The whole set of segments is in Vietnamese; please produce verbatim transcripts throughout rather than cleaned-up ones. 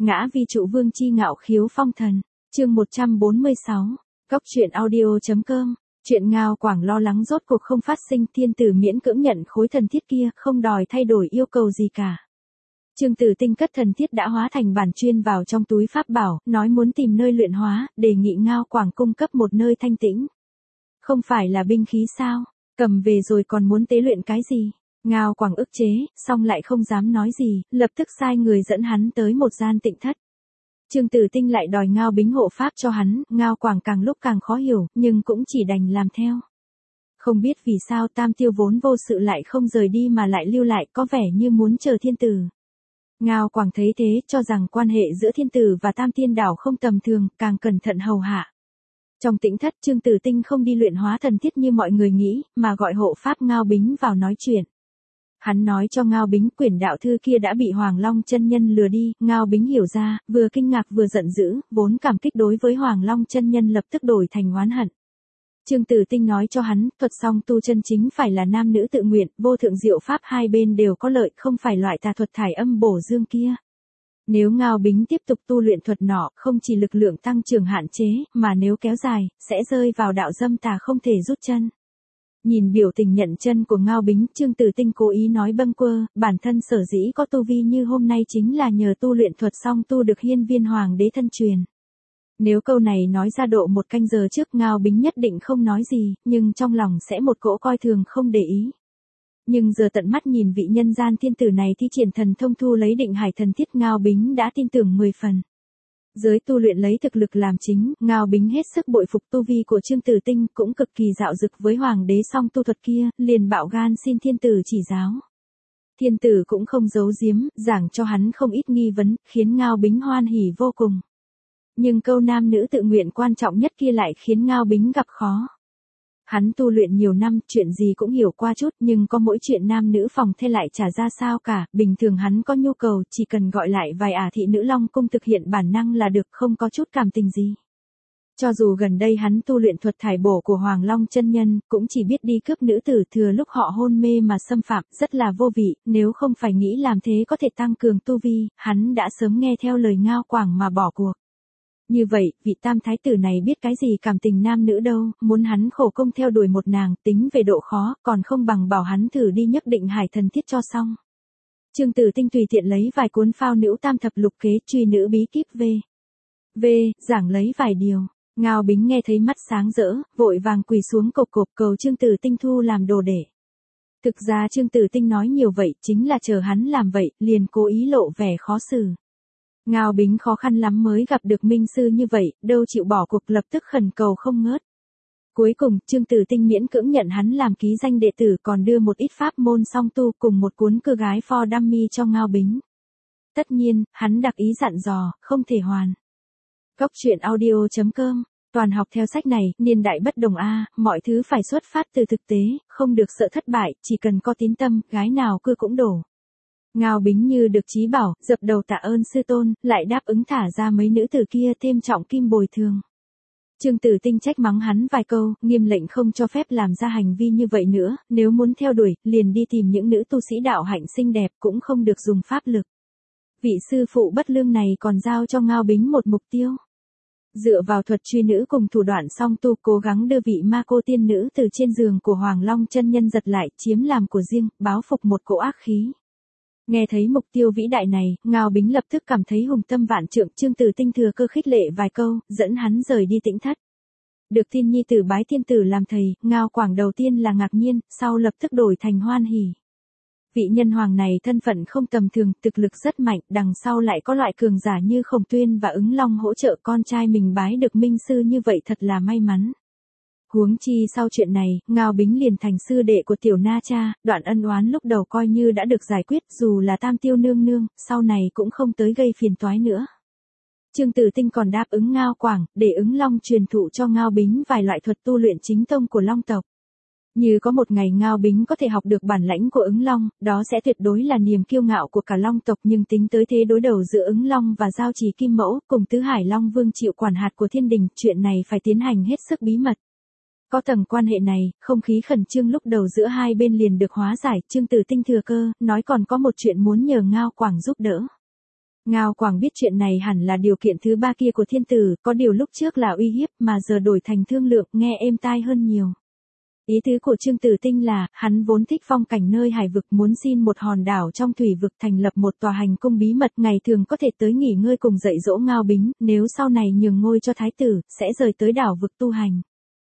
Ngã vi trụ vương chi ngạo khiếu phong thần, chương một trăm bốn mươi sáu, Cốc truyện audio.com, chuyện Ngao Quảng lo lắng rốt cuộc không phát sinh, thiên tử miễn cưỡng nhận khối thần thiết kia, không đòi thay đổi yêu cầu gì cả. Trương Tử Tinh cất thần thiết đã hóa thành bản chuyên vào trong túi pháp bảo, nói muốn tìm nơi luyện hóa, đề nghị Ngao Quảng cung cấp một nơi thanh tĩnh. Không phải là binh khí sao, cầm về rồi còn muốn tế luyện cái gì? Ngao Quảng ức chế, xong lại không dám nói gì, lập tức sai người dẫn hắn tới một gian tịnh thất. Trương Tử Tinh lại đòi Ngao Bính hộ pháp cho hắn, Ngao Quảng càng lúc càng khó hiểu, nhưng cũng chỉ đành làm theo. Không biết vì sao Tam Tiêu vốn vô sự lại không rời đi mà lại lưu lại, có vẻ như muốn chờ thiên tử. Ngao Quảng thấy thế, cho rằng quan hệ giữa thiên tử và Tam Tiên đảo không tầm thường, càng cẩn thận hầu hạ. Trong tĩnh thất, Trương Tử Tinh không đi luyện hóa thần thiết như mọi người nghĩ, mà gọi hộ pháp Ngao Bính vào nói chuyện. Hắn nói cho Ngao Bính quyển đạo thư kia đã bị Hoàng Long chân nhân lừa đi, Ngao Bính hiểu ra, vừa kinh ngạc vừa giận dữ, vốn cảm kích đối với Hoàng Long chân nhân lập tức đổi thành oán hận. Trương Tử Tinh nói cho hắn, thuật song tu chân chính phải là nam nữ tự nguyện, vô thượng diệu pháp hai bên đều có lợi, không phải loại tà thuật thải âm bổ dương kia. Nếu Ngao Bính tiếp tục tu luyện thuật nọ, không chỉ lực lượng tăng trưởng hạn chế, mà nếu kéo dài, sẽ rơi vào đạo dâm tà không thể rút chân. Nhìn biểu tình nhận chân của Ngao Bính, Trương Tử Tinh cố ý nói bâng quơ, bản thân sở dĩ có tu vi như hôm nay chính là nhờ tu luyện thuật song tu được hiên viên hoàng đế thân truyền. Nếu câu này nói ra độ một canh giờ trước, Ngao Bính nhất định không nói gì, nhưng trong lòng sẽ một cỗ coi thường không để ý. Nhưng giờ tận mắt nhìn vị nhân gian thiên tử này thi triển thần thông thu lấy định hải thần thiết, Ngao Bính đã tin tưởng mười phần. Giới tu luyện lấy thực lực làm chính, Ngao Bính hết sức bội phục tu vi của Trương Tử Tinh, cũng cực kỳ dạo dực với hoàng đế song tu thuật kia, liền bạo gan xin thiên tử chỉ giáo. Thiên tử cũng không giấu giếm, giảng cho hắn không ít nghi vấn, khiến Ngao Bính hoan hỉ vô cùng. Nhưng câu nam nữ tự nguyện quan trọng nhất kia lại khiến Ngao Bính gặp khó. Hắn tu luyện nhiều năm, chuyện gì cũng hiểu qua chút, nhưng có mỗi chuyện nam nữ phòng thê lại chả ra sao cả, bình thường hắn có nhu cầu, chỉ cần gọi lại vài ả thị nữ Long cung thực hiện bản năng là được, không có chút cảm tình gì. Cho dù gần đây hắn tu luyện thuật thải bổ của Hoàng Long chân nhân, cũng chỉ biết đi cướp nữ tử thừa lúc họ hôn mê mà xâm phạm, rất là vô vị, nếu không phải nghĩ làm thế có thể tăng cường tu vi, hắn đã sớm nghe theo lời Ngao Quảng mà bỏ cuộc. Như vậy, vị tam thái tử này biết cái gì cảm tình nam nữ đâu, muốn hắn khổ công theo đuổi một nàng, tính về độ khó, còn không bằng bảo hắn thử đi nhấp định hải thần thiết cho xong. Trương Tử Tinh tùy tiện lấy vài cuốn phao nữ tam thập lục kế, truy nữ bí kíp về. Về, giảng lấy vài điều. Ngao Bính nghe thấy mắt sáng rỡ, vội vàng quỳ xuống cộc cộp cầu Trương Tử Tinh thu làm đồ đệ. Thực ra Trương Tử Tinh nói nhiều vậy, chính là chờ hắn làm vậy, liền cố ý lộ vẻ khó xử. Ngao Bính khó khăn lắm mới gặp được minh sư như vậy, đâu chịu bỏ cuộc, lập tức khẩn cầu không ngớt. Cuối cùng, Trương Tử Tinh miễn cưỡng nhận hắn làm ký danh đệ tử, còn đưa một ít pháp môn song tu cùng một cuốn cưa gái for dummy cho Ngao Bính. Tất nhiên, hắn đặc ý dặn dò, không thể hoàn. Cốc truyện audio.com, toàn học theo sách này, niên đại bất đồng a, mọi thứ phải xuất phát từ thực tế, không được sợ thất bại, chỉ cần có tín tâm, gái nào cưa cũng đổ. Ngao Bính như được chí bảo, dập đầu tạ ơn sư tôn, lại đáp ứng thả ra mấy nữ tử kia, thêm trọng kim bồi thường. Trương Tử Tinh trách mắng hắn vài câu, nghiêm lệnh không cho phép làm ra hành vi như vậy nữa, nếu muốn theo đuổi, liền đi tìm những nữ tu sĩ đạo hạnh xinh đẹp, cũng không được dùng pháp lực. Vị sư phụ bất lương này còn giao cho Ngao Bính một mục tiêu. Dựa vào thuật truy nữ cùng thủ đoạn song tu, cố gắng đưa vị ma cô tiên nữ từ trên giường của Hoàng Long chân nhân giật lại, chiếm làm của riêng, báo phục một cỗ ác khí. Nghe thấy mục tiêu vĩ đại này, Ngao Bính lập tức cảm thấy hùng tâm vạn trượng, Trương Tử Tinh thừa cơ khích lệ vài câu, dẫn hắn rời đi tĩnh thất. Được thiên nhi tử bái thiên tử làm thầy, Ngao Quảng đầu tiên là ngạc nhiên, sau lập tức đổi thành hoan hỉ. Vị nhân hoàng này thân phận không tầm thường, thực lực rất mạnh, đằng sau lại có loại cường giả như Khổng Tuyên và Ứng Long hỗ trợ, con trai mình bái được minh sư như vậy thật là may mắn. Huống chi sau chuyện này, Ngao Bính liền thành sư đệ của Tiểu Na Cha, đoạn ân oán lúc đầu coi như đã được giải quyết, dù là Tam Tiêu nương nương, sau này cũng không tới gây phiền toái nữa. Trương Tử Tinh còn đáp ứng Ngao Quảng, để Ứng Long truyền thụ cho Ngao Bính vài loại thuật tu luyện chính tông của Long tộc. Như có một ngày Ngao Bính có thể học được bản lãnh của Ứng Long, đó sẽ tuyệt đối là niềm kiêu ngạo của cả Long tộc, nhưng tính tới thế đối đầu giữa Ứng Long và Giao Trì Kim Mẫu, cùng Tứ Hải Long Vương chịu quản hạt của thiên đình, chuyện này phải tiến hành hết sức bí mật. Có tầng quan hệ này, không khí khẩn trương lúc đầu giữa hai bên liền được hóa giải, Trương Tử Tinh thừa cơ, nói còn có một chuyện muốn nhờ Ngao Quảng giúp đỡ. Ngao Quảng biết chuyện này hẳn là điều kiện thứ ba kia của thiên tử, có điều lúc trước là uy hiếp mà giờ đổi thành thương lượng, nghe êm tai hơn nhiều. Ý tứ của Trương Tử Tinh là, hắn vốn thích phong cảnh nơi hải vực, muốn xin một hòn đảo trong thủy vực thành lập một tòa hành cung bí mật, ngày thường có thể tới nghỉ ngơi cùng dạy dỗ Ngao Bính, nếu sau này nhường ngôi cho thái tử, sẽ rời tới đảo vực tu hành.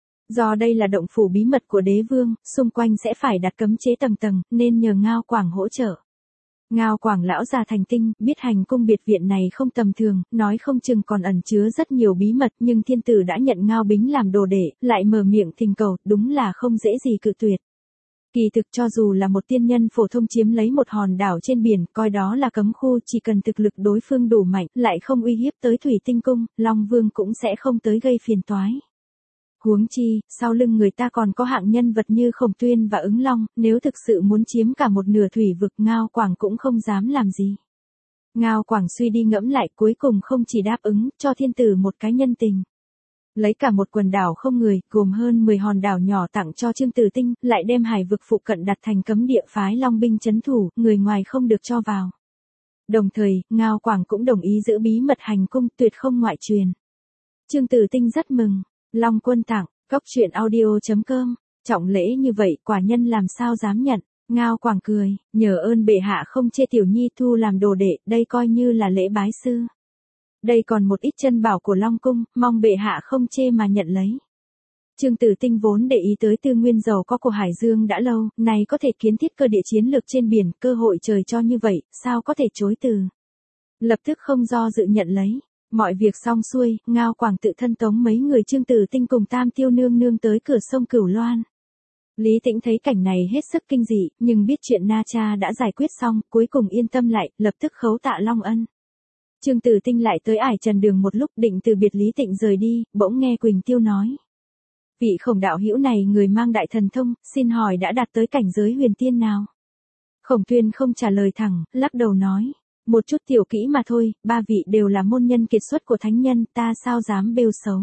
Do đây là động phủ bí mật của đế vương, xung quanh sẽ phải đặt cấm chế tầng tầng, nên nhờ Ngao Quảng hỗ trợ. Ngao Quảng lão già thành tinh, biết hành cung biệt viện này không tầm thường, nói không chừng còn ẩn chứa rất nhiều bí mật, nhưng thiên tử đã nhận Ngao Bính làm đồ đệ, lại mở miệng thỉnh cầu, đúng là không dễ gì cự tuyệt. Kỳ thực cho dù là một tiên nhân phổ thông chiếm lấy một hòn đảo trên biển, coi đó là cấm khu, chỉ cần thực lực đối phương đủ mạnh, lại không uy hiếp tới Thủy Tinh Cung, Long Vương cũng sẽ không tới gây phiền toái. Huống chi, sau lưng người ta còn có hạng nhân vật như Khổng Tuyên và Ứng Long, nếu thực sự muốn chiếm cả một nửa thủy vực, Ngao Quảng cũng không dám làm gì. Ngao Quảng suy đi ngẫm lại, cuối cùng không chỉ đáp ứng, cho thiên tử một cái nhân tình. Lấy cả một quần đảo không người, gồm hơn mười hòn đảo nhỏ tặng cho Trương Tử Tinh, lại đem hải vực phụ cận đặt thành cấm địa, phái Long binh trấn thủ, người ngoài không được cho vào. Đồng thời, Ngao Quảng cũng đồng ý giữ bí mật hành cung, tuyệt không ngoại truyền. Trương Tử Tinh rất mừng. Long Quân tặng, cốc truyện audio chấm com, trọng lễ như vậy, quả nhân làm sao dám nhận. Ngao Quảng cười, nhờ ơn bệ hạ không chê tiểu nhi thu làm đồ đệ, đây coi như là lễ bái sư. Đây còn một ít chân bảo của Long Cung, mong bệ hạ không chê mà nhận lấy. Trương Tử Tinh vốn để ý tới tư nguyên giàu có của Hải Dương đã lâu, này có thể kiến thiết cơ địa chiến lược trên biển, cơ hội trời cho như vậy, sao có thể chối từ. Lập tức không do dự nhận lấy. Mọi việc xong xuôi, Ngao Quảng tự thân tống mấy người Trương Tử Tinh cùng Tam Tiêu nương nương tới cửa sông Cửu Loan. Lý Tĩnh thấy cảnh này hết sức kinh dị, nhưng biết chuyện Na Cha đã giải quyết xong, cuối cùng yên tâm lại, lập tức khấu tạ Long ân. Trương Tử Tinh lại tới ải Trần Đường một lúc, định từ biệt Lý Tĩnh rời đi, bỗng nghe Quỳnh Tiêu nói. Vị Khổng đạo hữu này người mang đại thần thông, xin hỏi đã đạt tới cảnh giới huyền tiên nào? Khổng Tuyên không trả lời thẳng, lắc đầu nói. Một chút tiểu kỹ mà thôi, ba vị đều là môn nhân kiệt xuất của thánh nhân, ta sao dám bêu xấu.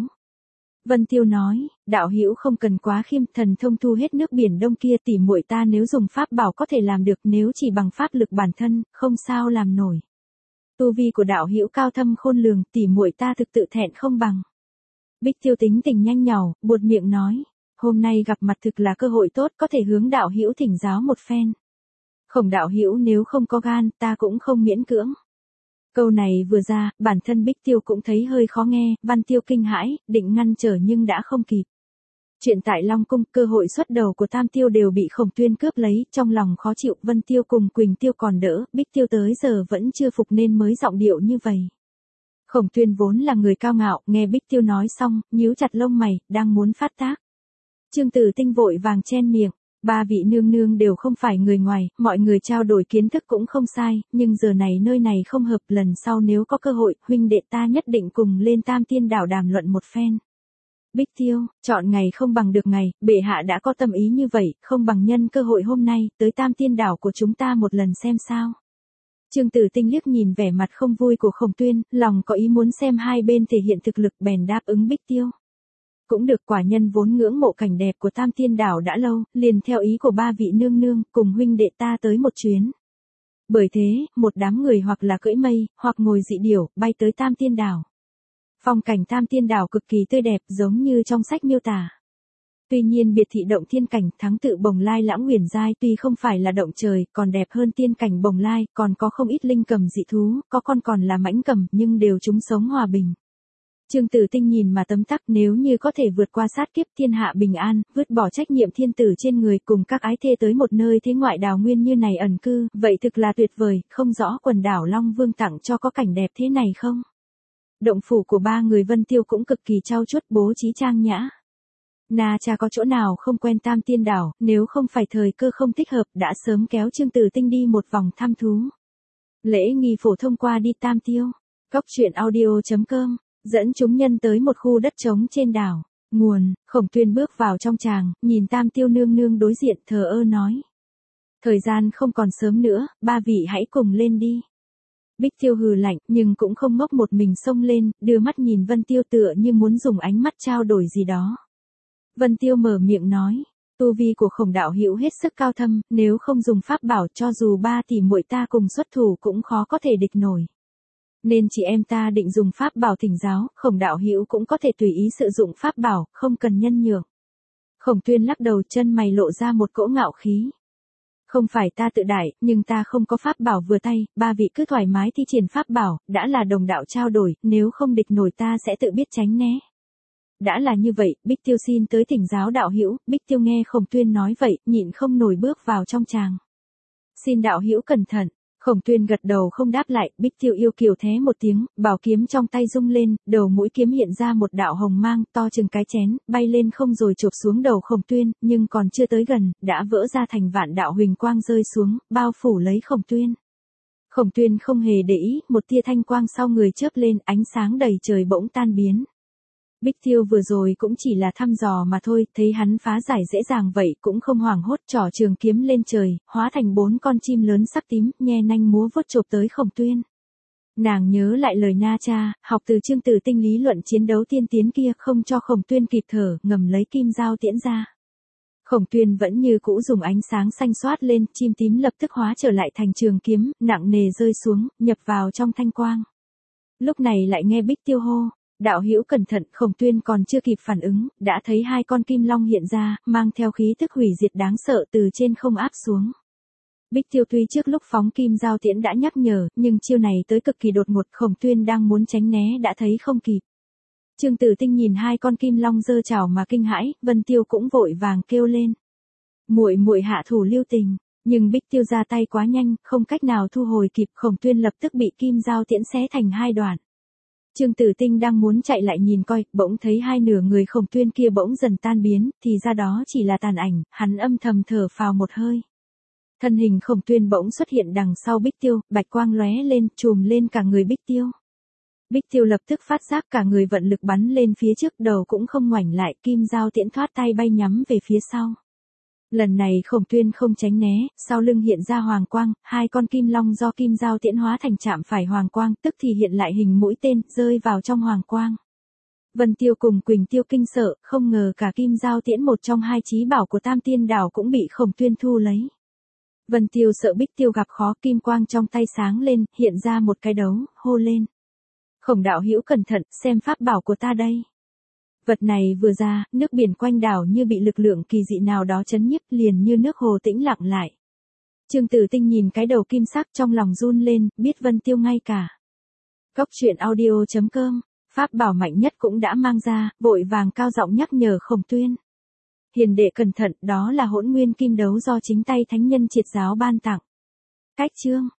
Vân Tiêu nói, đạo hữu không cần quá khiêm, thần thông thu hết nước biển đông kia, tỉ muội ta nếu dùng pháp bảo có thể làm được, nếu chỉ bằng pháp lực bản thân, không sao làm nổi. Tu vi của đạo hữu cao thâm khôn lường, tỉ muội ta thực tự thẹn không bằng. Bích Tiêu tính tình nhanh nhảu, buột miệng nói, hôm nay gặp mặt thực là cơ hội tốt, có thể hướng đạo hữu thỉnh giáo một phen. Khổng đạo hữu nếu không có gan, ta cũng không miễn cưỡng. Câu này vừa ra, bản thân Bích Tiêu cũng thấy hơi khó nghe, Văn Tiêu kinh hãi, định ngăn trở nhưng đã không kịp. Chuyện tại Long Cung, cơ hội xuất đầu của Tam Tiêu đều bị Khổng Tuyên cướp lấy, trong lòng khó chịu, Vân Tiêu cùng Quỳnh Tiêu còn đỡ, Bích Tiêu tới giờ vẫn chưa phục nên mới giọng điệu như vậy. Khổng Tuyên vốn là người cao ngạo, nghe Bích Tiêu nói xong, nhíu chặt lông mày, đang muốn phát tác. Trương Tử Tinh vội vàng chen miệng. Ba vị nương nương đều không phải người ngoài, mọi người trao đổi kiến thức cũng không sai, nhưng giờ này nơi này không hợp, lần sau nếu có cơ hội, huynh đệ ta nhất định cùng lên Tam Tiên đảo đàm luận một phen. Bích Tiêu, chọn ngày không bằng được ngày, bệ hạ đã có tâm ý như vậy, không bằng nhân cơ hội hôm nay, tới Tam Tiên đảo của chúng ta một lần xem sao. Trương Tử Tinh liếc nhìn vẻ mặt không vui của Khổng Tuyên, lòng có ý muốn xem hai bên thể hiện thực lực, bèn đáp ứng Bích Tiêu. Cũng được, quả nhân vốn ngưỡng mộ cảnh đẹp của Tam Tiên đảo đã lâu, liền theo ý của ba vị nương nương, cùng huynh đệ ta tới một chuyến. Bởi thế, một đám người hoặc là cưỡi mây, hoặc ngồi dị điểu, bay tới Tam Tiên đảo. Phong cảnh Tam Tiên đảo cực kỳ tươi đẹp, giống như trong sách miêu tả. Tuy nhiên biệt thị động thiên cảnh thắng tự Bồng Lai Lãng Huyền Giai tuy không phải là động trời, còn đẹp hơn tiên cảnh Bồng Lai, còn có không ít linh cầm dị thú, có con còn là mãnh cầm, nhưng đều chúng sống hòa bình. Trương Tử Tinh nhìn mà tấm tắc, nếu như có thể vượt qua sát kiếp, thiên hạ bình an, vứt bỏ trách nhiệm thiên tử trên người, cùng các ái thê tới một nơi thế ngoại đào nguyên như này ẩn cư, vậy thực là tuyệt vời, không rõ quần đảo Long Vương tặng cho có cảnh đẹp thế này không? Động phủ của ba người Vân Tiêu cũng cực kỳ trau chuốt, bố trí trang nhã. Na Cha có chỗ nào không quen Tam Tiên đảo, nếu không phải thời cơ không thích hợp, đã sớm kéo Trương Tử Tinh đi một vòng thăm thú. Lễ nghi phổ thông qua đi Tam Tiêu. Cốc truyện audio chấm com dẫn chúng nhân tới một khu đất trống trên đảo. Nguồn, Khổng Tuyên bước vào trong tràng, nhìn Tam Tiêu nương nương đối diện, thờ ơ nói. Thời gian không còn sớm nữa, ba vị hãy cùng lên đi. Bích Tiêu hừ lạnh, nhưng cũng không ngốc một mình xông lên, đưa mắt nhìn Vân Tiêu tựa như muốn dùng ánh mắt trao đổi gì đó. Vân Tiêu mở miệng nói, tu vi của Khổng đạo hữu hết sức cao thâm, nếu không dùng pháp bảo cho dù ba tỷ muội ta cùng xuất thủ cũng khó có thể địch nổi. Nên chị em ta định dùng pháp bảo thỉnh giáo, Khổng đạo hữu cũng có thể tùy ý sử dụng pháp bảo, không cần nhân nhượng. Khổng Tuyên lắc đầu, chân mày lộ ra một cỗ ngạo khí. Không phải ta tự đại, nhưng ta không có pháp bảo vừa tay, ba vị cứ thoải mái thi triển pháp bảo, đã là đồng đạo trao đổi, nếu không địch nổi ta sẽ tự biết tránh né. Đã là như vậy, Bích Tiêu xin tới thỉnh giáo đạo hữu. Bích Tiêu nghe Khổng Tuyên nói vậy, nhịn không nổi bước vào trong tràng. Xin đạo hữu cẩn thận. Khổng Tuyên gật đầu không đáp lại, Bích Tiêu yêu kiều thé một tiếng, bảo kiếm trong tay rung lên, đầu mũi kiếm hiện ra một đạo hồng mang to chừng cái chén, bay lên không rồi chộp xuống đầu Khổng Tuyên, nhưng còn chưa tới gần, đã vỡ ra thành vạn đạo huỳnh quang rơi xuống, bao phủ lấy Khổng Tuyên. Khổng Tuyên không hề để ý, một tia thanh quang sau người chớp lên, ánh sáng đầy trời bỗng tan biến. Bích Tiêu vừa rồi cũng chỉ là thăm dò mà thôi, thấy hắn phá giải dễ dàng vậy cũng không hoảng hốt, trỏ trường kiếm lên trời, hóa thành bốn con chim lớn sắc tím, nhe nanh múa vuốt chộp tới Khổng Tuyên. Nàng nhớ lại lời Na Cha, học từ Chương Tử Tinh lý luận chiến đấu tiên tiến kia, không cho Khổng Tuyên kịp thở, ngầm lấy kim dao tiễn ra. Khổng Tuyên vẫn như cũ dùng ánh sáng xanh xoát lên, chim tím lập tức hóa trở lại thành trường kiếm, nặng nề rơi xuống, nhập vào trong thanh quang. Lúc này lại nghe Bích Tiêu hô. Đạo hữu cẩn thận, Khổng Tuyên còn chưa kịp phản ứng, đã thấy hai con kim long hiện ra, mang theo khí tức hủy diệt đáng sợ từ trên không áp xuống. Bích Tiêu tuy trước lúc phóng kim giao tiễn đã nhắc nhở, nhưng chiêu này tới cực kỳ đột ngột, Khổng Tuyên đang muốn tránh né đã thấy không kịp. Chương Tử Tinh nhìn hai con kim long giơ chảo mà kinh hãi, Vân Tiêu cũng vội vàng kêu lên. Muội muội hạ thủ lưu tình, nhưng Bích Tiêu ra tay quá nhanh, không cách nào thu hồi kịp, Khổng Tuyên lập tức bị kim giao tiễn xé thành hai đoạn. Chương Tử Tinh đang muốn chạy lại nhìn coi, bỗng thấy hai nửa người Khổng Tuyên kia bỗng dần tan biến, thì ra đó chỉ là tàn ảnh, hắn âm thầm thở phào một hơi. Thân hình Khổng Tuyên bỗng xuất hiện đằng sau Bích Tiêu, bạch quang lóe lên, trùm lên cả người Bích Tiêu. Bích Tiêu lập tức phát giác cả người vận lực bắn lên phía trước, đầu cũng không ngoảnh lại, kim dao tiễn thoát tay bay nhắm về phía sau. Lần này Khổng Tuyên không tránh né, sau lưng hiện ra hoàng quang, hai con kim long do kim dao tiễn hóa thành chạm phải hoàng quang, tức thì hiện lại hình mũi tên, rơi vào trong hoàng quang. Vân Tiêu cùng Quỳnh Tiêu kinh sợ, không ngờ cả kim dao tiễn một trong hai chí bảo của Tam Tiên Đảo cũng bị Khổng Tuyên thu lấy. Vân Tiêu sợ Bích Tiêu gặp khó, kim quang trong tay sáng lên, hiện ra một cái đấu, hô lên. Khổng đạo hữu cẩn thận, xem pháp bảo của ta đây. Vật này vừa ra, nước biển quanh đảo như bị lực lượng kỳ dị nào đó chấn nhiếp, liền như nước hồ tĩnh lặng lại. Chương Tử Tinh nhìn cái đầu kim sắc trong lòng run lên, biết Vân Tiêu ngay cả. Cốc truyện audio chấm com, pháp bảo mạnh nhất cũng đã mang ra, vội vàng cao giọng nhắc nhở Khổng Tuyên. Hiền đệ cẩn thận, đó là Hỗn Nguyên Kim Đấu do chính tay thánh nhân Triệt Giáo ban tặng. Cách chương